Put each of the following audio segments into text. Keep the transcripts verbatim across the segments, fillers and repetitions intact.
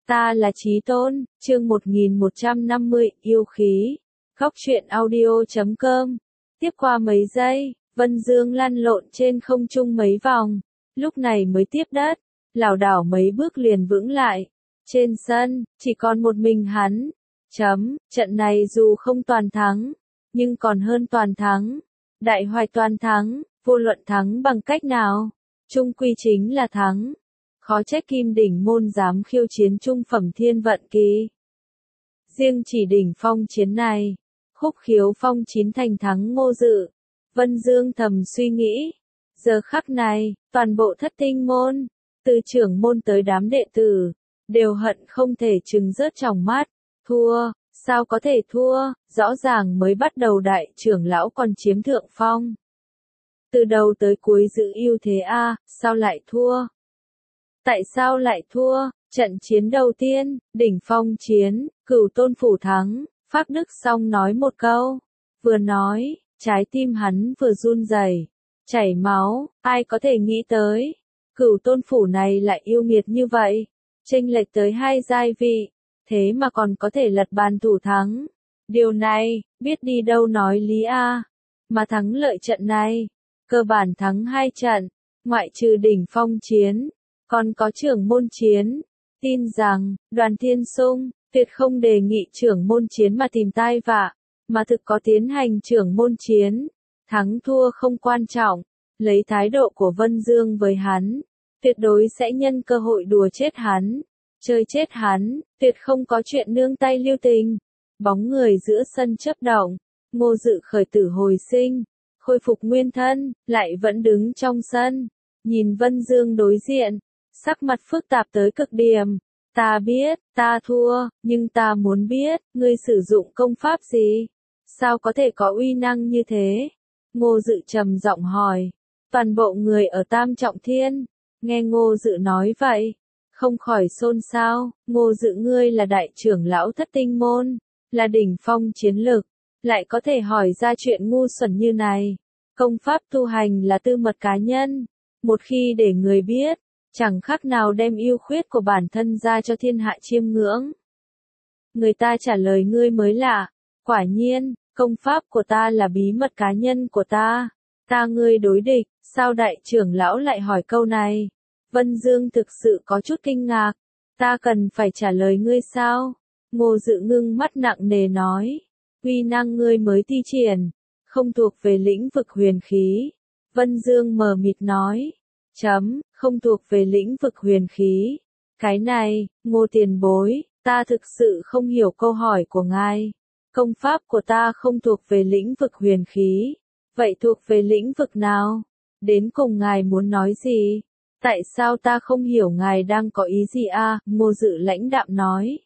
Ta là Chí Tôn, chương một nghìn một trăm năm mươi, yêu khí. Góc truyện audio chấm com. Tiếp qua mấy giây, Vân Dương lăn lộn trên không trung mấy vòng, lúc này mới tiếp đất, lảo đảo mấy bước liền vững lại. Trên sân, chỉ còn một mình hắn. Chấm, trận này dù không toàn thắng, nhưng còn hơn toàn thắng. Đại hoài toàn thắng, vô luận thắng bằng cách nào, chung quy chính là thắng. Khó trách Kim Đỉnh môn dám khiêu chiến trung phẩm thiên vận kỳ. Riêng chỉ đỉnh phong chiến này, Khúc Khiếu Phong chín thành thắng Ngô Dự. Vân Dương thầm suy nghĩ, giờ khắc này, toàn bộ Thất Tinh môn, từ trưởng môn tới đám đệ tử, đều hận không thể trừng rớt tròng mắt. Thua, sao có thể thua, rõ ràng mới bắt đầu đại trưởng lão còn chiếm thượng phong. Từ đầu tới cuối giữ ưu thế a, sao lại thua? Tại sao lại thua? Trận chiến đầu tiên, đỉnh phong chiến, Cửu Tôn phủ thắng, Phác Đức Song nói một câu. Vừa nói, trái tim hắn vừa run rẩy, chảy máu, ai có thể nghĩ tới. Cửu Tôn phủ này lại yêu nghiệt như vậy, chênh lệch tới hai giai vị, thế mà còn có thể lật bàn thủ thắng. Điều này, biết đi đâu nói lý a. Mà thắng lợi trận này, cơ bản thắng hai trận, ngoại trừ đỉnh phong chiến, còn có trưởng môn chiến. Tin rằng, Đoàn Thiên Sung, tuyệt không đề nghị trưởng môn chiến mà tìm tai vạ, mà thực có tiến hành trưởng môn chiến. Thắng thua không quan trọng, lấy thái độ của Vân Dương với hắn, tuyệt đối sẽ nhân cơ hội đùa chết hắn, chơi chết hắn, tuyệt không có chuyện nương tay lưu tình. Bóng người giữa sân chớp động, Ngô Dự khởi tử hồi sinh, khôi phục nguyên thân, lại vẫn đứng trong sân, nhìn Vân Dương đối diện, sắc mặt phức tạp tới cực điểm. Ta biết, ta thua, nhưng ta muốn biết, ngươi sử dụng công pháp gì? Sao có thể có uy năng như thế? Ngô Dự trầm giọng hỏi. Toàn bộ người ở Tam Trọng Thiên, nghe Ngô Dự nói vậy, không khỏi xôn xao. Ngô Dự ngươi là đại trưởng lão Thất Tinh môn, là đỉnh phong chiến lực, lại có thể hỏi ra chuyện ngu xuẩn như này. Công pháp tu hành là tư mật cá nhân, một khi để người biết, chẳng khác nào đem ưu khuyết của bản thân ra cho thiên hạ chiêm ngưỡng. Người ta trả lời ngươi mới lạ, quả nhiên, công pháp của ta là bí mật cá nhân của ta, ta ngươi đối địch, sao đại trưởng lão lại hỏi câu này? Vân Dương thực sự có chút kinh ngạc, ta cần phải trả lời ngươi sao? Ngô Dự ngưng mắt nặng nề nói, uy năng ngươi mới thi triển, không thuộc về lĩnh vực huyền khí. Vân Dương mờ mịt nói, chấm, không thuộc về lĩnh vực huyền khí. Cái này, Ngô tiền bối, ta thực sự không hiểu câu hỏi của ngài. Công pháp của ta không thuộc về lĩnh vực huyền khí. Vậy thuộc về lĩnh vực nào? Đến cùng ngài muốn nói gì? Tại sao ta không hiểu ngài đang có ý gì a? Ngô Dự lãnh đạm nói.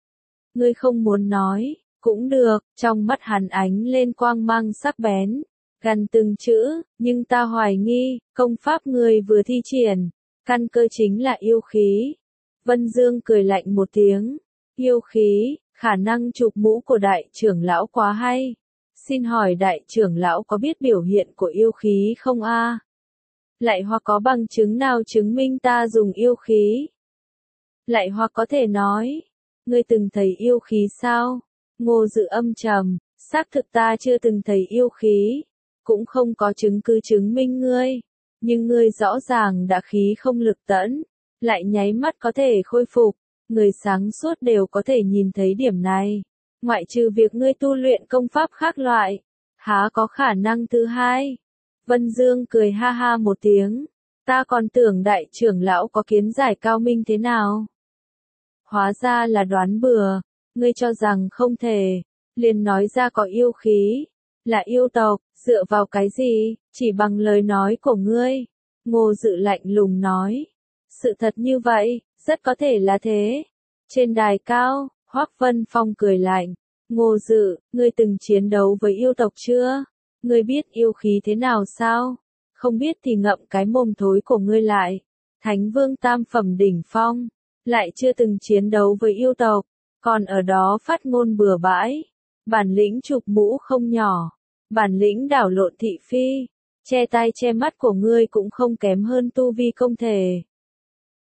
Ngươi không muốn nói, cũng được, trong mắt hắn ánh lên quang mang sắc bén. Gần từng chữ, nhưng ta hoài nghi, công pháp người vừa thi triển, căn cơ chính là yêu khí. Vân Dương cười lạnh một tiếng, yêu khí, khả năng chụp mũ của đại trưởng lão quá hay. Xin hỏi đại trưởng lão có biết biểu hiện của yêu khí không a? Lại hoặc có bằng chứng nào chứng minh ta dùng yêu khí? Lại hoặc có thể nói, ngươi từng thấy yêu khí sao? Ngô Dự âm trầm, xác thực ta chưa từng thấy yêu khí. Cũng không có chứng cứ chứng minh ngươi, nhưng ngươi rõ ràng đã khí không lực tẫn, lại nháy mắt có thể khôi phục, người sáng suốt đều có thể nhìn thấy điểm này, ngoại trừ việc ngươi tu luyện công pháp khác loại, há có khả năng thứ hai. Vân Dương cười ha ha một tiếng, ta còn tưởng đại trưởng lão có kiến giải cao minh thế nào. Hóa ra là đoán bừa, ngươi cho rằng không thể, liền nói ra có yêu khí. Là yêu tộc, dựa vào cái gì, chỉ bằng lời nói của ngươi. Ngô Dự lạnh lùng nói. Sự thật như vậy, rất có thể là thế. Trên đài cao, Hoắc Vân Phong cười lạnh. Ngô Dự, ngươi từng chiến đấu với yêu tộc chưa? Ngươi biết yêu khí thế nào sao? Không biết thì ngậm cái mồm thối của ngươi lại. Thánh Vương tam phẩm đỉnh phong, lại chưa từng chiến đấu với yêu tộc, còn ở đó phát ngôn bừa bãi. Bản lĩnh chụp mũ không nhỏ, bản lĩnh đảo lộn thị phi, che tai che mắt của ngươi cũng không kém hơn tu vi công thể.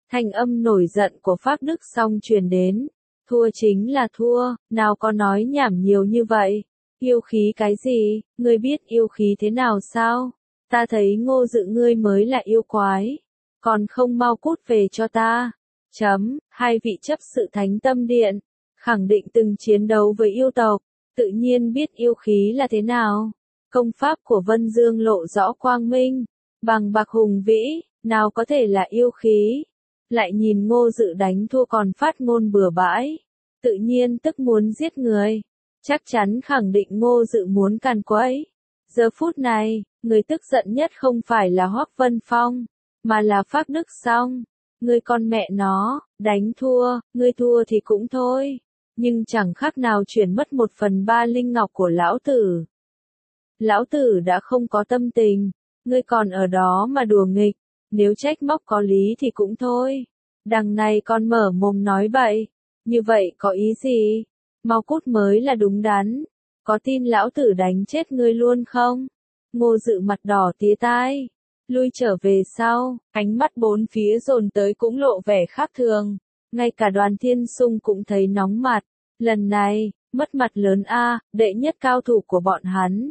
Thanh âm nổi giận của Phác Đức Song truyền đến. Thua chính là thua, nào có nói nhảm nhiều như vậy. Yêu khí cái gì, ngươi biết yêu khí thế nào sao? Ta thấy Ngô Dự ngươi mới là yêu quái. Còn không mau cút về cho ta. Chấm, hai vị chấp sự Thánh Tâm Điện. Khẳng định từng chiến đấu với yêu tộc. Tự nhiên biết yêu khí là thế nào. Công pháp của Vân Dương lộ rõ quang minh. Bằng bạc hùng vĩ, nào có thể là yêu khí. Lại nhìn Ngô Dự đánh thua còn phát ngôn bừa bãi. Tự nhiên tức muốn giết người. Chắc chắn khẳng định Ngô Dự muốn càn quấy. Giờ phút này, người tức giận nhất không phải là Hoắc Vân Phong, mà là Phác Đức Song. Ngươi con mẹ nó, đánh thua, ngươi thua thì cũng thôi. Nhưng chẳng khác nào chuyển mất một phần ba linh ngọc của lão tử. Lão tử đã không có tâm tình, ngươi còn ở đó mà đùa nghịch, nếu trách móc có lý thì cũng thôi. Đằng này con mở mồm nói bậy, như vậy có ý gì? Mau cút mới là đúng đắn, có tin lão tử đánh chết ngươi luôn không? Ngô Dự mặt đỏ tía tai, lui trở về sau, ánh mắt bốn phía dồn tới cũng lộ vẻ khác thường. Ngay cả Đoàn Thiên Sung cũng thấy nóng mặt, lần này, mất mặt lớn a, đệ nhất cao thủ của bọn hắn.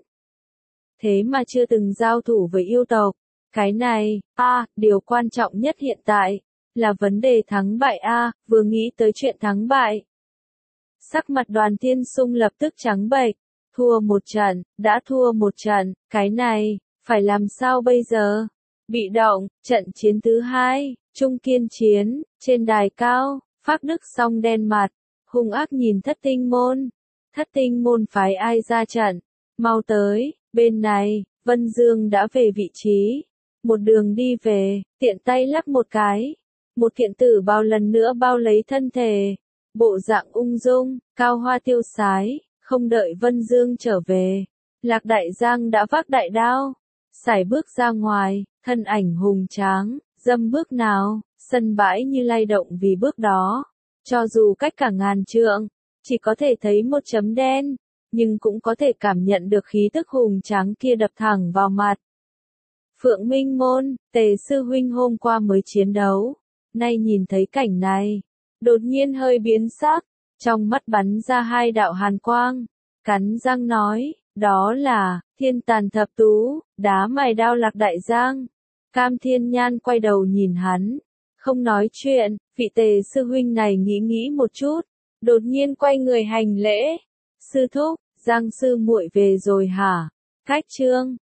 Thế mà chưa từng giao thủ với yêu tộc, cái này, a, điều quan trọng nhất hiện tại, là vấn đề thắng bại a, vừa nghĩ tới chuyện thắng bại. Sắc mặt Đoàn Thiên Sung lập tức trắng bệch, thua một trận, đã thua một trận, cái này, phải làm sao bây giờ? Bị động, trận chiến thứ hai, Trung Kiên chiến, trên đài cao, Phác Đức Song đen mặt, hung ác nhìn Thất Tinh Môn. Thất Tinh Môn phái ai ra trận? Mau tới, bên này, Vân Dương đã về vị trí. Một đường đi về, tiện tay lắc một cái. Một kiện tử bao lần nữa bao lấy thân thể. Bộ dạng ung dung, cao hoa tiêu sái, không đợi Vân Dương trở về. Lạc Đại Giang đã vác đại đao, sải bước ra ngoài, thân ảnh hùng tráng, dâm bước nào, sân bãi như lay động vì bước đó. Cho dù cách cả ngàn trượng, chỉ có thể thấy một chấm đen, nhưng cũng có thể cảm nhận được khí tức hùng tráng kia đập thẳng vào mặt. Phượng Minh Môn, Tề sư huynh hôm qua mới chiến đấu, nay nhìn thấy cảnh này, đột nhiên hơi biến sắc, trong mắt bắn ra hai đạo hàn quang, cắn răng nói, đó là, Thiên Tàn Thập Tú, đá mài đao Lạc Đại Giang. Cam Thiên Nhan quay đầu nhìn hắn, không nói chuyện, vị Tề sư huynh này nghĩ nghĩ một chút, đột nhiên quay người hành lễ. Sư thúc, Giang sư muội về rồi hả? Cách chương